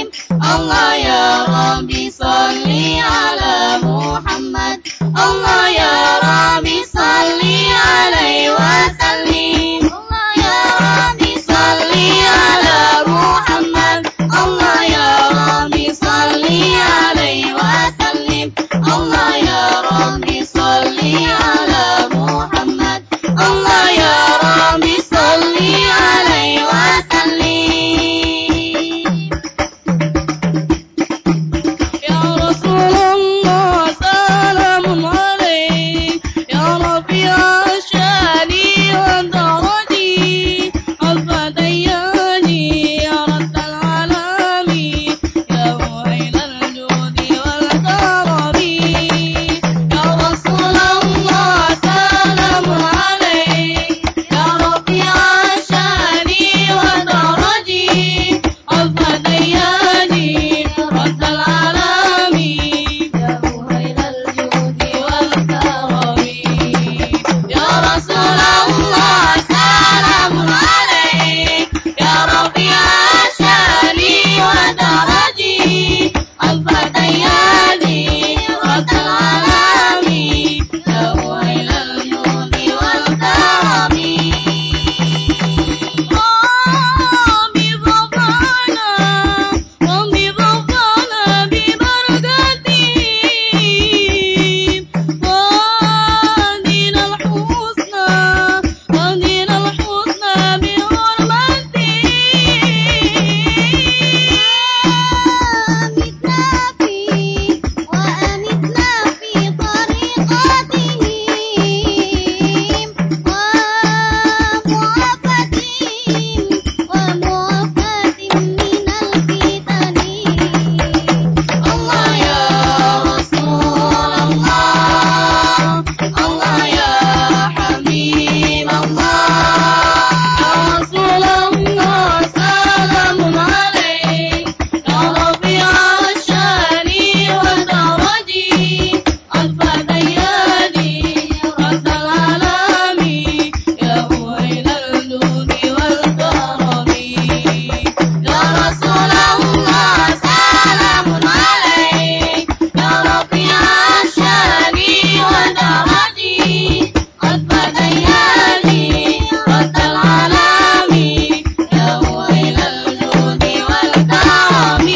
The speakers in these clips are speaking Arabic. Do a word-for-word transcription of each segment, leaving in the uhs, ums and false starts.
وسلم الله يا ربي صل على محمد الله يا ربي صل عليه وسلم الله يا ربي صل على محمد الله يا ربي صل عليه وسلم الله يا ربي صل على محمد الله يا ربي صل عليه وسلم يا رسول الله سلام عليك يا ربي عشاني ودرجي ألف دياني يا رب العالمين يا ويل الجود والكرم يا رسول الله سلام عليك يا ربي عشاني ودرجي ألف دياني رد العالمين يا ويل الجود والكرم يا رسول الله سلام عليك يا ربي عشاني ودرجي ألف دياني رد العالمين يا ويل الجود والكرم ربي ظفرنا ربي ظفرنا ببركتهم وادينا الحسنى وادينا الحسنى بحرمتهم آمتنا فيه وأنسنا في طريقتهم ومعافتهم ومعافاتهم من الفتن الله يا رسول الله الله يا حبيب الله يا رسول الله سلام عليك يا ربي عشاني ودرجي ألف دياني رد العالمين يا ويل الجود والكرم يا رسول الله سلام عليك يا ربي عشاني ودرجي ألف دياني رد العالمين يا ويل الجود والكرم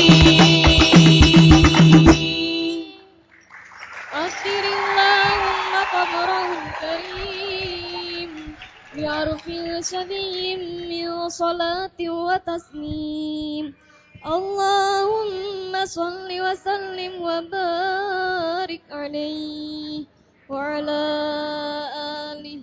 أسر اللهم قبره الكريم بعرف شديد من صلاة وتسليم اللهم صل وسلم وبارك عليه وعلى آله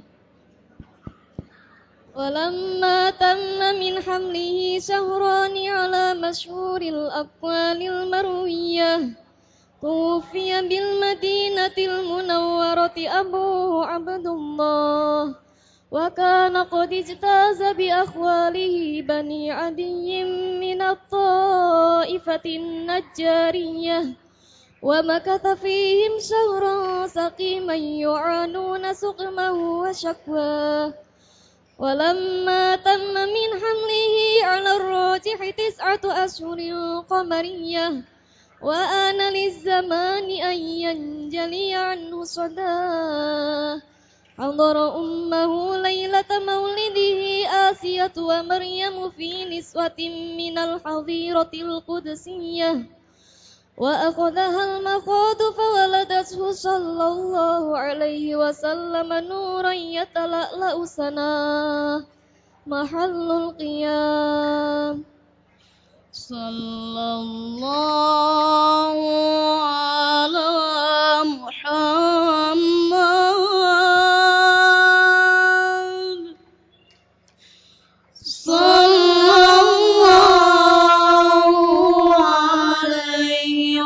ولما تم من حمله شهران على مشهور الأقوال المروية توفي بالمدينة المنورة أبوه عبد الله وكان قد اجتاز بأخواله بني عدي من الطائفة النجارية ومكث فيهم شهرا سقيما يعانون سقمه وشكواه ولما تم من حمله على الراجح تسعة أشهر قمرية وآن للزمان أن ينجلي عنه صداه حضر أمه ليلة مولده آسية ومريم في نسوة من الحظيرة القدسية وأخذها المخاض فولدته صلى الله عليه وسلم نورا يتلألأ سناه محل القيام صلى الله على محمد صلى الله عليه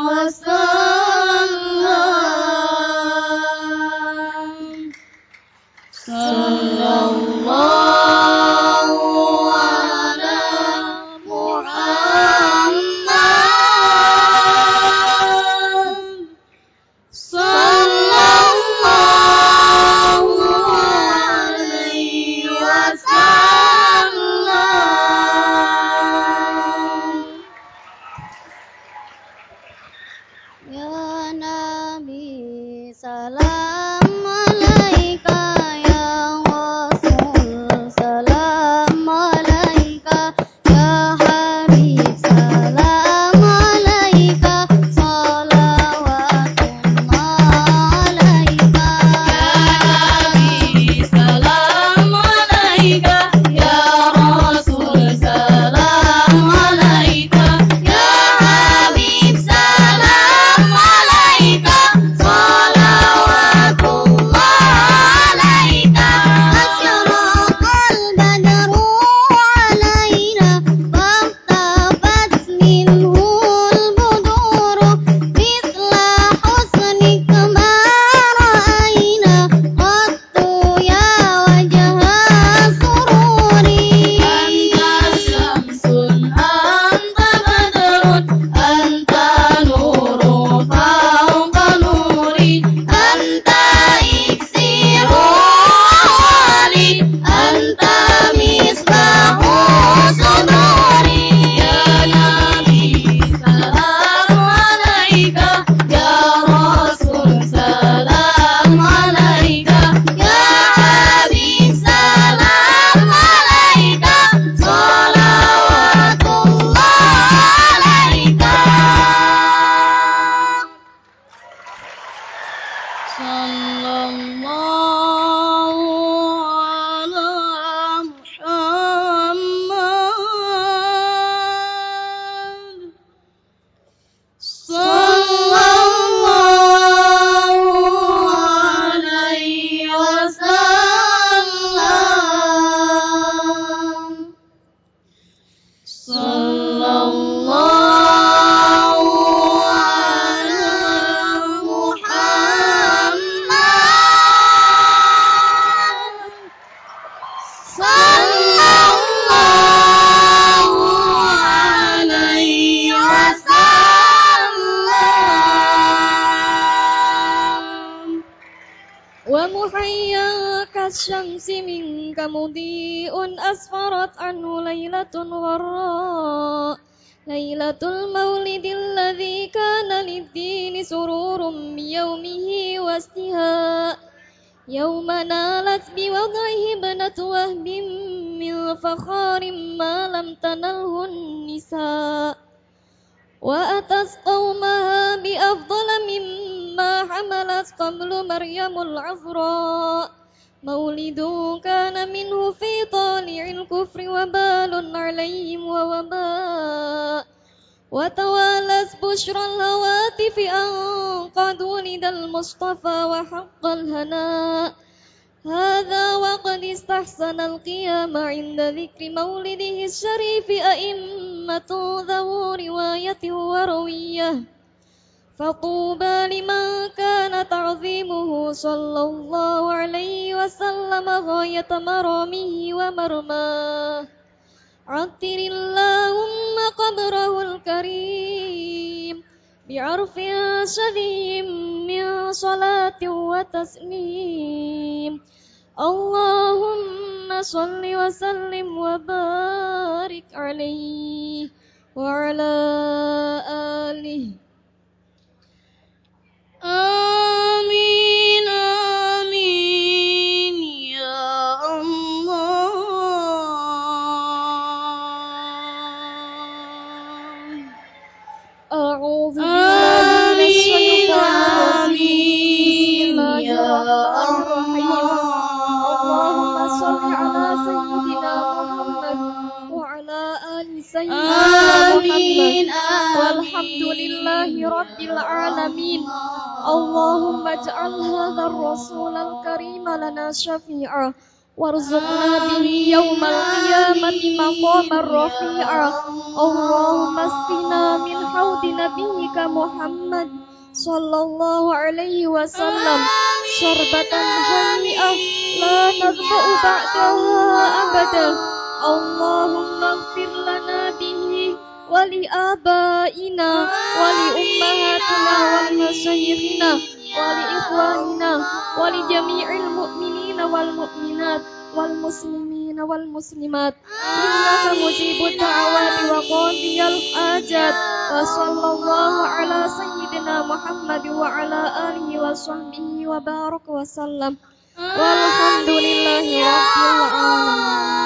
وسلم صلى الله على محمد Ya Nabi salam alaika, ya Rasul salam alaika, ya Habib salam alaika, salawatullah alaika. Ya Nabi salam alaika, ya Rasul salam alaika, ya Habib salam alaika, salawatullah alaika. Asyraqal badru alaina, faqtabat minhul buduru, mithla husnika ma ra'aina, qattu ya wajha sururi. Anta syamsun, anta badrun, anta nuru fawqa nuri, anta iksiru ali, anta misbahu suduri. Ya Nabi salam alaika, ya Rasul salam alaika, ya Habib salam alaika, salawatullah alaika. Sallallahu ala Muhammad, sallallahu alaihi wasallam, sallallahu ala Muhammad, sallallahu alaihi wasallam. Wa muhayya kasyamsi minka mudi'un asfarat anhu laylatun gharra, laylatul maulidil ladzi kana lid-dini sururun biyaumihi wastiha, yawma nalat biwad'ihi ibnatu wahbin min fakharin ma lam tanalhun nisa, wa atas qawmaha bi afdala mimma hamalat qablu maryamul azra, maulidu kana minhu fi tali'il kufri wa balun alaihim wa waba, wa tawalas bushral hawatifi an qad wulidal mustafa wa haqqal hana. هذا وقد استحسن القيام عند ذكر مولده الشريف أئمة ذو رواية وروية، فطوبى لمن كان تعظيمه صلى الله عليه وسلم غاية مرامه ومرماه. عطر اللهم قبره الكريم بعرف شديد من صلاة وتسليم. اللهم صل وسلم وبارك عليه وعلى آله. آمين آمين يا الله. أعوذ بالله من الشيطان الرجيم. بسم الله الرحمن الرحيم. اللهم صل على سيدنا محمد وعلى آل سيدنا محمد، والحمد لله رب العالمين. اللهم اجعل هذا الرسول الكريم لنا شفيعا، وارزقنا به يوم القيامة مقاما رفيعا. اللهم اسقنا من حوض نبيك محمد صلى الله عليه وسلم شربة هنيئة لا نظمأ بعدها أبدا. اللهم اغفر لنا به ولآبائنا ولأمهاتنا ولمشايخنا ولإخواننا ولجميع المؤمنين والمؤمنات والمسلمين والمسلمات، إنك مجيب الدعوات وقاضي الحاجات. وصلى الله على سيدنا محمد وعلى آله وصحبه وبارك وسلم والحمد لله رب العالمين.